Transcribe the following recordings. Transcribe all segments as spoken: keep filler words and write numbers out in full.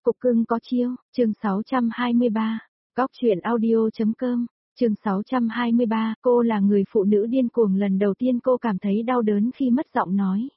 Cục cưng có chiêu, chương sáu trăm hai mươi ba, Góc truyện audio.com, chương sáu trăm hai mươi ba, cô là người phụ nữ điên cuồng lần đầu tiên cô cảm thấy đau đớn khi mất giọng nói.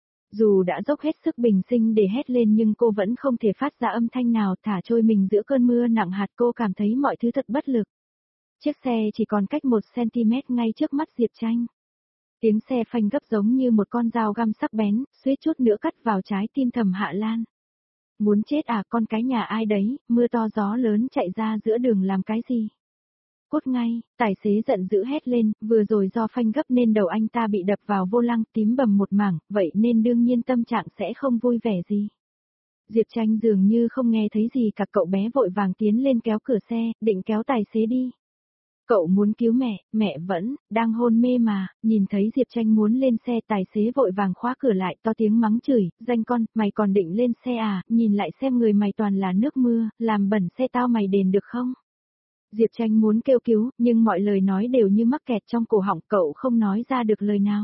Dù đã dốc hết sức bình sinh để hét lên nhưng cô vẫn không thể phát ra âm thanh nào, thả trôi mình giữa cơn mưa nặng hạt. Cô cảm thấy mọi thứ thật bất lực. Chiếc xe chỉ còn cách một xăng-ti-mét ngay trước mắt Diệp Tranh. Tiếng xe phanh gấp giống như một con dao găm sắc bén, suýt chút nữa cắt vào trái tim Thẩm Hạ Lan. Muốn chết à, con cái nhà ai đấy, mưa to gió lớn chạy ra giữa đường làm cái gì? Cút ngay, tài xế giận dữ hét lên, vừa rồi do phanh gấp nên đầu anh ta bị đập vào vô lăng, tím bầm một mảng, vậy nên đương nhiên tâm trạng sẽ không vui vẻ gì. Diệp Tranh dường như không nghe thấy gì cả, cậu bé vội vàng tiến lên kéo cửa xe, định kéo tài xế đi. Cậu muốn cứu mẹ, mẹ vẫn đang hôn mê mà. Nhìn thấy Diệp Tranh muốn lên xe, tài xế vội vàng khóa cửa lại, to tiếng mắng chửi, danh con, mày còn định lên xe à, nhìn lại xem người mày toàn là nước mưa, làm bẩn xe tao mày đền được không? Diệp Tranh muốn kêu cứu, nhưng mọi lời nói đều như mắc kẹt trong cổ họng, cậu không nói ra được lời nào.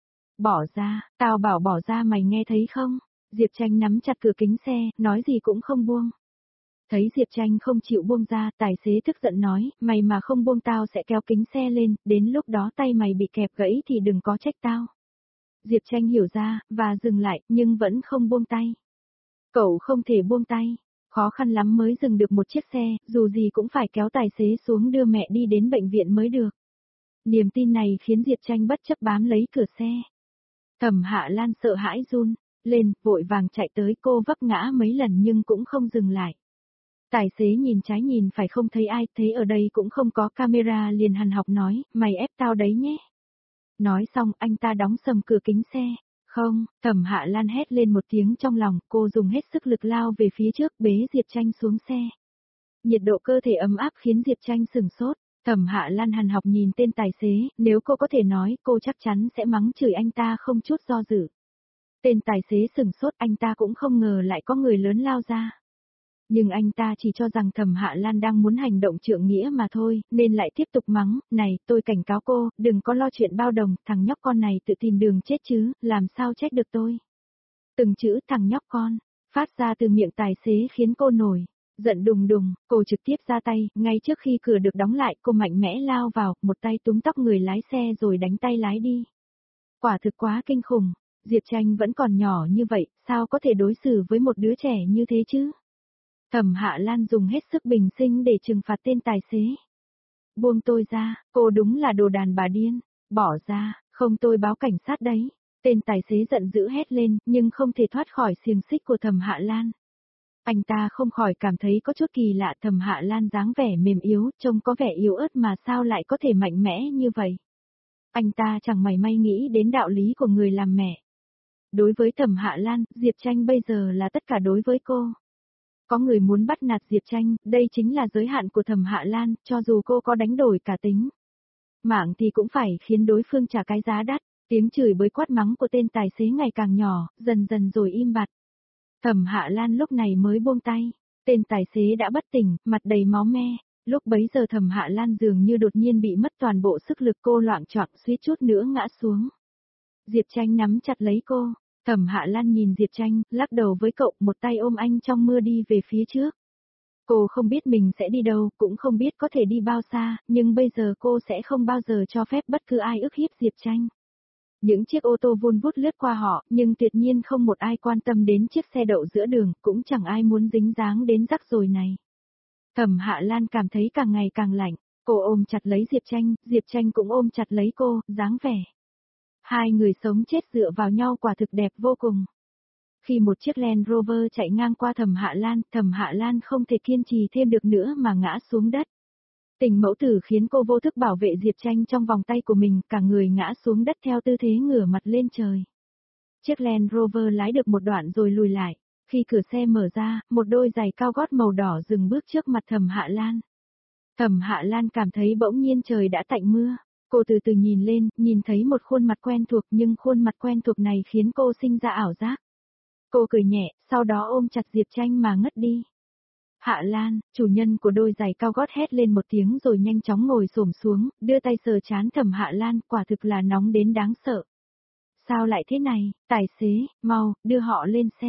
Bỏ ra, tao bảo bỏ ra, mày nghe thấy không? Diệp Tranh nắm chặt cửa kính xe, nói gì cũng không buông. Thấy Diệp Tranh không chịu buông ra, tài xế tức giận nói, mày mà không buông tao sẽ kéo kính xe lên, đến lúc đó tay mày bị kẹp gãy thì đừng có trách tao. Diệp Tranh hiểu ra, và dừng lại, nhưng vẫn không buông tay. Cậu không thể buông tay, khó khăn lắm mới dừng được một chiếc xe, dù gì cũng phải kéo tài xế xuống đưa mẹ đi đến bệnh viện mới được. Niềm tin này khiến Diệp Tranh bất chấp bám lấy cửa xe. Thẩm Hạ Lan sợ hãi run lên, vội vàng chạy tới, cô vấp ngã mấy lần nhưng cũng không dừng lại. Tài xế nhìn trái nhìn phải không thấy ai, thấy ở đây cũng không có camera liền hằn học nói, mày ép tao đấy nhé. Nói xong anh ta đóng sầm cửa kính xe. Không, Thẩm Hạ Lan hét lên một tiếng trong lòng, cô dùng hết sức lực lao về phía trước, bế Diệp Tranh xuống xe. Nhiệt độ cơ thể ấm áp khiến Diệp Tranh sửng sốt. Thẩm Hạ Lan hằn học nhìn tên tài xế, nếu cô có thể nói, cô chắc chắn sẽ mắng chửi anh ta không chút do dự. Tên tài xế sửng sốt, anh ta cũng không ngờ lại có người lớn lao ra. Nhưng anh ta chỉ cho rằng Thẩm Hạ Lan đang muốn hành động trượng nghĩa mà thôi, nên lại tiếp tục mắng, này, tôi cảnh cáo cô, đừng có lo chuyện bao đồng, thằng nhóc con này tự tìm đường chết chứ, làm sao trách được tôi. Từng chữ thằng nhóc con, phát ra từ miệng tài xế khiến cô nổi giận đùng đùng, cô trực tiếp ra tay, ngay trước khi cửa được đóng lại, cô mạnh mẽ lao vào, một tay túm tóc người lái xe rồi đánh tay lái đi. Quả thực quá kinh khủng, Diệp Tranh vẫn còn nhỏ như vậy, sao có thể đối xử với một đứa trẻ như thế chứ? Thẩm Hạ Lan dùng hết sức bình sinh để trừng phạt tên tài xế. Buông tôi ra, cô đúng là đồ đàn bà điên, bỏ ra, không tôi báo cảnh sát đấy. Tên tài xế giận dữ hét lên, nhưng không thể thoát khỏi xiềng xích của Thẩm Hạ Lan. Anh ta không khỏi cảm thấy có chút kỳ lạ, Thẩm Hạ Lan dáng vẻ mềm yếu, trông có vẻ yếu ớt mà sao lại có thể mạnh mẽ như vậy. Anh ta chẳng mảy may nghĩ đến đạo lý của người làm mẹ. Đối với Thẩm Hạ Lan, Diệp Tranh bây giờ là tất cả đối với cô. Có người muốn bắt nạt Diệp Tranh, đây chính là giới hạn của Thẩm Hạ Lan, cho dù cô có đánh đổi cả tính mạng thì cũng phải khiến đối phương trả cái giá đắt. Tiếng chửi bới quát mắng của tên tài xế ngày càng nhỏ, dần dần rồi im bặt. Thẩm Hạ Lan lúc này mới buông tay, tên tài xế đã bất tỉnh, mặt đầy máu me. Lúc bấy giờ Thẩm Hạ Lan dường như đột nhiên bị mất toàn bộ sức lực, cô loạng choạng suýt chút nữa ngã xuống. Diệp Tranh nắm chặt lấy cô. Thẩm Hạ Lan nhìn Diệp Tranh, lắc đầu với cậu, một tay ôm anh trong mưa đi về phía trước. Cô không biết mình sẽ đi đâu, cũng không biết có thể đi bao xa, nhưng bây giờ cô sẽ không bao giờ cho phép bất cứ ai ức hiếp Diệp Tranh. Những chiếc ô tô vun vút lướt qua họ, nhưng tuyệt nhiên không một ai quan tâm đến chiếc xe đậu giữa đường, cũng chẳng ai muốn dính dáng đến rắc rối này. Thẩm Hạ Lan cảm thấy càng ngày càng lạnh, cô ôm chặt lấy Diệp Tranh, Diệp Tranh cũng ôm chặt lấy cô, dáng vẻ. Hai người sống chết dựa vào nhau quả thực đẹp vô cùng. Khi một chiếc Land Rover chạy ngang qua Thẩm Hạ Lan, Thẩm Hạ Lan không thể kiên trì thêm được nữa mà ngã xuống đất. Tình mẫu tử khiến cô vô thức bảo vệ Diệp Tranh trong vòng tay của mình, cả người ngã xuống đất theo tư thế ngửa mặt lên trời. Chiếc Land Rover lái được một đoạn rồi lùi lại. Khi cửa xe mở ra, một đôi giày cao gót màu đỏ dừng bước trước mặt Thẩm Hạ Lan. Thẩm Hạ Lan cảm thấy bỗng nhiên trời đã tạnh mưa. Cô từ từ nhìn lên, nhìn thấy một khuôn mặt quen thuộc, nhưng khuôn mặt quen thuộc này khiến cô sinh ra ảo giác. Cô cười nhẹ, sau đó ôm chặt Diệp Tranh mà ngất đi. Hạ Lan, chủ nhân của đôi giày cao gót hét lên một tiếng rồi nhanh chóng ngồi xổm xuống, đưa tay sờ trán Thẩm Hạ Lan, quả thực là nóng đến đáng sợ. Sao lại thế này, tài xế, mau, đưa họ lên xe.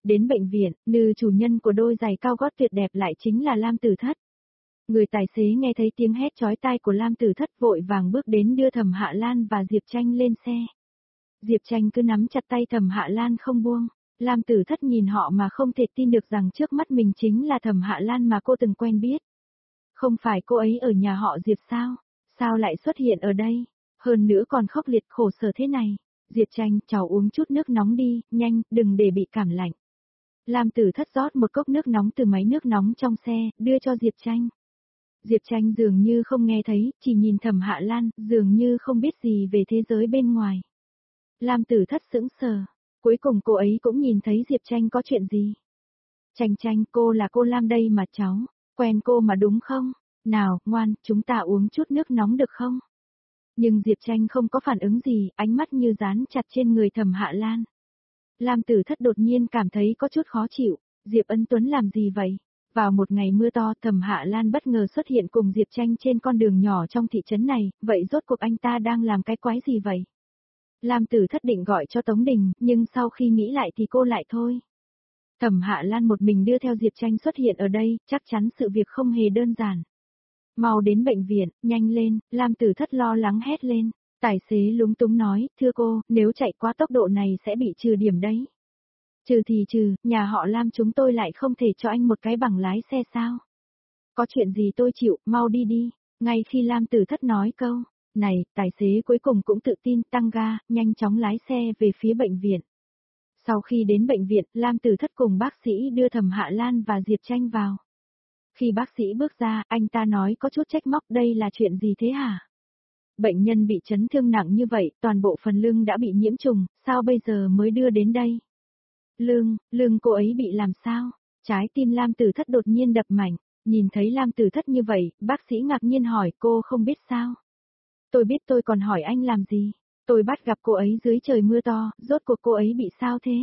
Đến bệnh viện, nữ chủ nhân của đôi giày cao gót tuyệt đẹp lại chính là Lam Tử Thất. Người tài xế nghe thấy tiếng hét chói tai của Lam Tử Thất vội vàng bước đến đưa Thẩm Hạ Lan và Diệp Tranh lên xe. Diệp Tranh cứ nắm chặt tay Thẩm Hạ Lan không buông. Lam Tử Thất nhìn họ mà không thể tin được rằng trước mắt mình chính là Thẩm Hạ Lan mà cô từng quen biết. Không phải cô ấy ở nhà họ Diệp sao? Sao lại xuất hiện ở đây? Hơn nữa còn khốc liệt khổ sở thế này. Diệp Tranh, cháu uống chút nước nóng đi, nhanh, đừng để bị cảm lạnh. Lam Tử Thất rót một cốc nước nóng từ máy nước nóng trong xe, đưa cho Diệp Tranh. Diệp Tranh dường như không nghe thấy, chỉ nhìn Thẩm Hạ Lan, dường như không biết gì về thế giới bên ngoài. Lam Tử Thất sững sờ, cuối cùng cô ấy cũng nhìn thấy Diệp Tranh có chuyện gì. Tranh Tranh, cô là cô Lam đây mà cháu, quen cô mà đúng không? Nào, ngoan, chúng ta uống chút nước nóng được không? Nhưng Diệp Tranh không có phản ứng gì, ánh mắt như dán chặt trên người Thẩm Hạ Lan. Lam Tử Thất đột nhiên cảm thấy có chút khó chịu, Diệp Ân Tuấn làm gì vậy? Vào một ngày mưa to, Thẩm Hạ Lan bất ngờ xuất hiện cùng Diệp Tranh trên con đường nhỏ trong thị trấn này, vậy rốt cuộc anh ta đang làm cái quái gì vậy? Lam Tử Thất định gọi cho Tống Đình, nhưng sau khi nghĩ lại thì cô lại thôi. Thẩm Hạ Lan một mình đưa theo Diệp Tranh xuất hiện ở đây, chắc chắn sự việc không hề đơn giản. Mau đến bệnh viện, nhanh lên, Lam Tử Thất lo lắng hét lên. Tài xế lúng túng nói, thưa cô, nếu chạy quá tốc độ này sẽ bị trừ điểm đấy. Trừ thì trừ, nhà họ Lam chúng tôi lại không thể cho anh một cái bằng lái xe sao? Có chuyện gì tôi chịu, mau đi đi. Ngay khi Lam Tử Thất nói câu này, tài xế cuối cùng cũng tự tin tăng ga, nhanh chóng lái xe về phía bệnh viện. Sau khi đến bệnh viện, Lam Tử Thất cùng bác sĩ đưa Thẩm Hạ Lan và Diệp Tranh vào. Khi bác sĩ bước ra, anh ta nói có chút trách móc, đây là chuyện gì thế hả? Bệnh nhân bị chấn thương nặng như vậy, toàn bộ phần lưng đã bị nhiễm trùng, sao bây giờ mới đưa đến đây? Lưng, lưng cô ấy bị làm sao? Trái tim Lam Tử Thất đột nhiên đập mạnh, nhìn thấy Lam Tử Thất như vậy, bác sĩ ngạc nhiên hỏi cô không biết sao? Tôi biết, tôi còn hỏi anh làm gì? Tôi bắt gặp cô ấy dưới trời mưa to, rốt cuộc cô ấy bị sao thế?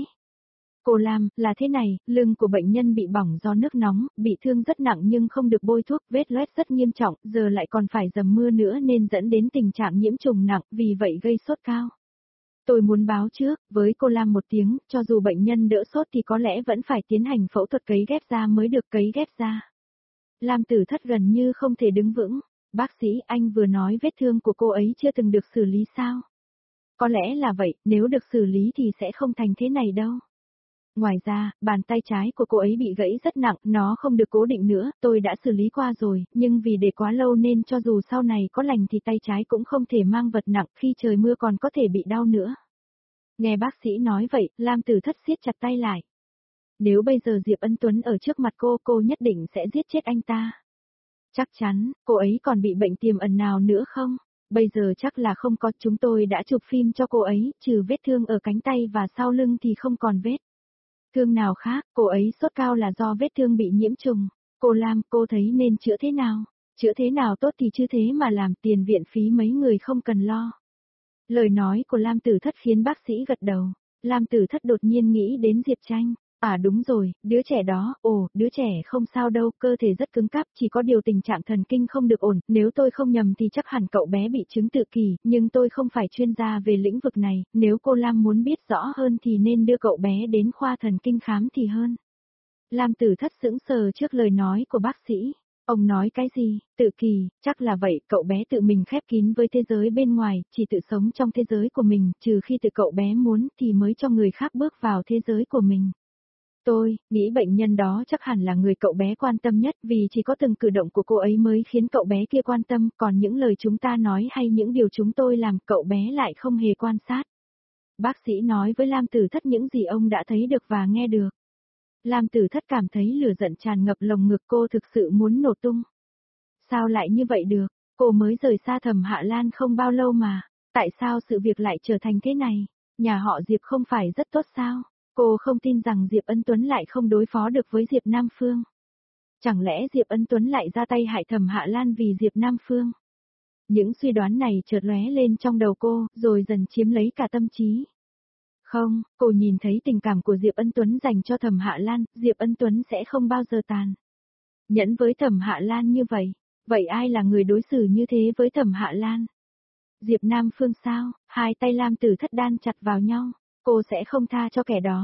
Cô Lam, là thế này, lưng của bệnh nhân bị bỏng do nước nóng, bị thương rất nặng nhưng không được bôi thuốc, vết loét rất nghiêm trọng, giờ lại còn phải dầm mưa nữa nên dẫn đến tình trạng nhiễm trùng nặng, vì vậy gây sốt cao. Tôi muốn báo trước, với cô Lam một tiếng, cho dù bệnh nhân đỡ sốt thì có lẽ vẫn phải tiến hành phẫu thuật cấy ghép da mới được cấy ghép da. Lam Tử Thất gần như không thể đứng vững. Bác sĩ, anh vừa nói vết thương của cô ấy chưa từng được xử lý sao? Có lẽ là vậy, nếu được xử lý thì sẽ không thành thế này đâu. Ngoài ra, bàn tay trái của cô ấy bị gãy rất nặng, nó không được cố định nữa, tôi đã xử lý qua rồi, nhưng vì để quá lâu nên cho dù sau này có lành thì tay trái cũng không thể mang vật nặng, khi trời mưa còn có thể bị đau nữa. Nghe bác sĩ nói vậy, Lam Tử Thất siết chặt tay lại. Nếu bây giờ Diệp Ân Tuấn ở trước mặt cô, cô nhất định sẽ giết chết anh ta. Chắc chắn, cô ấy còn bị bệnh tiềm ẩn nào nữa không? Bây giờ chắc là không có, chúng tôi đã chụp phim cho cô ấy, trừ vết thương ở cánh tay và sau lưng thì không còn vết thương nào khác, cô ấy sốt cao là do vết thương bị nhiễm trùng. Cô Lam, cô thấy nên chữa thế nào? Chữa thế nào tốt thì chứ thế mà làm, tiền viện phí mấy người không cần lo. Lời nói của Lam Tử Thất khiến bác sĩ gật đầu. Lam Tử Thất đột nhiên nghĩ đến Diệp Tranh. À đúng rồi, đứa trẻ đó, ồ, đứa trẻ không sao đâu, cơ thể rất cứng cáp, chỉ có điều tình trạng thần kinh không được ổn, nếu tôi không nhầm thì chắc hẳn cậu bé bị chứng tự kỷ, nhưng tôi không phải chuyên gia về lĩnh vực này, nếu cô Lam muốn biết rõ hơn thì nên đưa cậu bé đến khoa thần kinh khám thì hơn. Lam Tử Thất sững sờ trước lời nói của bác sĩ. Ông nói cái gì? Tự kỷ, chắc là vậy, cậu bé tự mình khép kín với thế giới bên ngoài, chỉ tự sống trong thế giới của mình, trừ khi tự cậu bé muốn thì mới cho người khác bước vào thế giới của mình. Tôi nghĩ bệnh nhân đó chắc hẳn là người cậu bé quan tâm nhất, vì chỉ có từng cử động của cô ấy mới khiến cậu bé kia quan tâm, còn những lời chúng ta nói hay những điều chúng tôi làm cậu bé lại không hề quan sát. Bác sĩ nói với Lam Tử Thất những gì ông đã thấy được và nghe được. Lam Tử Thất cảm thấy lửa giận tràn ngập lồng ngực, cô thực sự muốn nổ tung. Sao lại như vậy được, cô mới rời xa Thẩm Hạ Lan không bao lâu mà, tại sao sự việc lại trở thành thế này, nhà họ Diệp không phải rất tốt sao? Cô không tin rằng Diệp Ân Tuấn lại không đối phó được với Diệp Nam Phương. Chẳng lẽ Diệp Ân Tuấn lại ra tay hại Thẩm Hạ Lan vì Diệp Nam Phương? Những suy đoán này chợt lóe lên trong đầu cô, rồi dần chiếm lấy cả tâm trí. Không, cô nhìn thấy tình cảm của Diệp Ân Tuấn dành cho Thẩm Hạ Lan, Diệp Ân Tuấn sẽ không bao giờ tàn nhẫn với Thẩm Hạ Lan như vậy. Vậy ai là người đối xử như thế với Thẩm Hạ Lan? Diệp Nam Phương sao? Hai tay Lam Tử Thất đan chặt vào nhau. Cô sẽ không tha cho kẻ đó.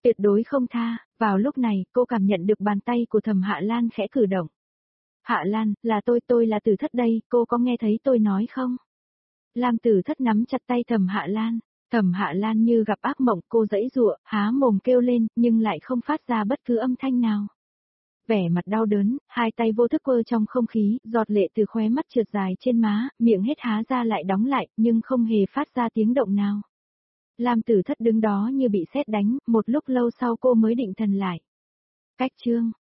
Tuyệt đối không tha, vào lúc này, cô cảm nhận được bàn tay của Thẩm Hạ Lan khẽ cử động. Hạ Lan, là tôi, tôi là Tử Thất đây, cô có nghe thấy tôi nói không? Lam Tử Thất nắm chặt tay Thẩm Hạ Lan, Thẩm Hạ Lan như gặp ác mộng, cô giãy giụa, há mồm kêu lên, nhưng lại không phát ra bất cứ âm thanh nào. Vẻ mặt đau đớn, hai tay vô thức quơ trong không khí, giọt lệ từ khóe mắt trượt dài trên má, miệng hết há ra lại đóng lại, nhưng không hề phát ra tiếng động nào. Lam Tử Thất đứng đó như bị sét đánh, một lúc lâu sau cô mới định thần lại. Cách chương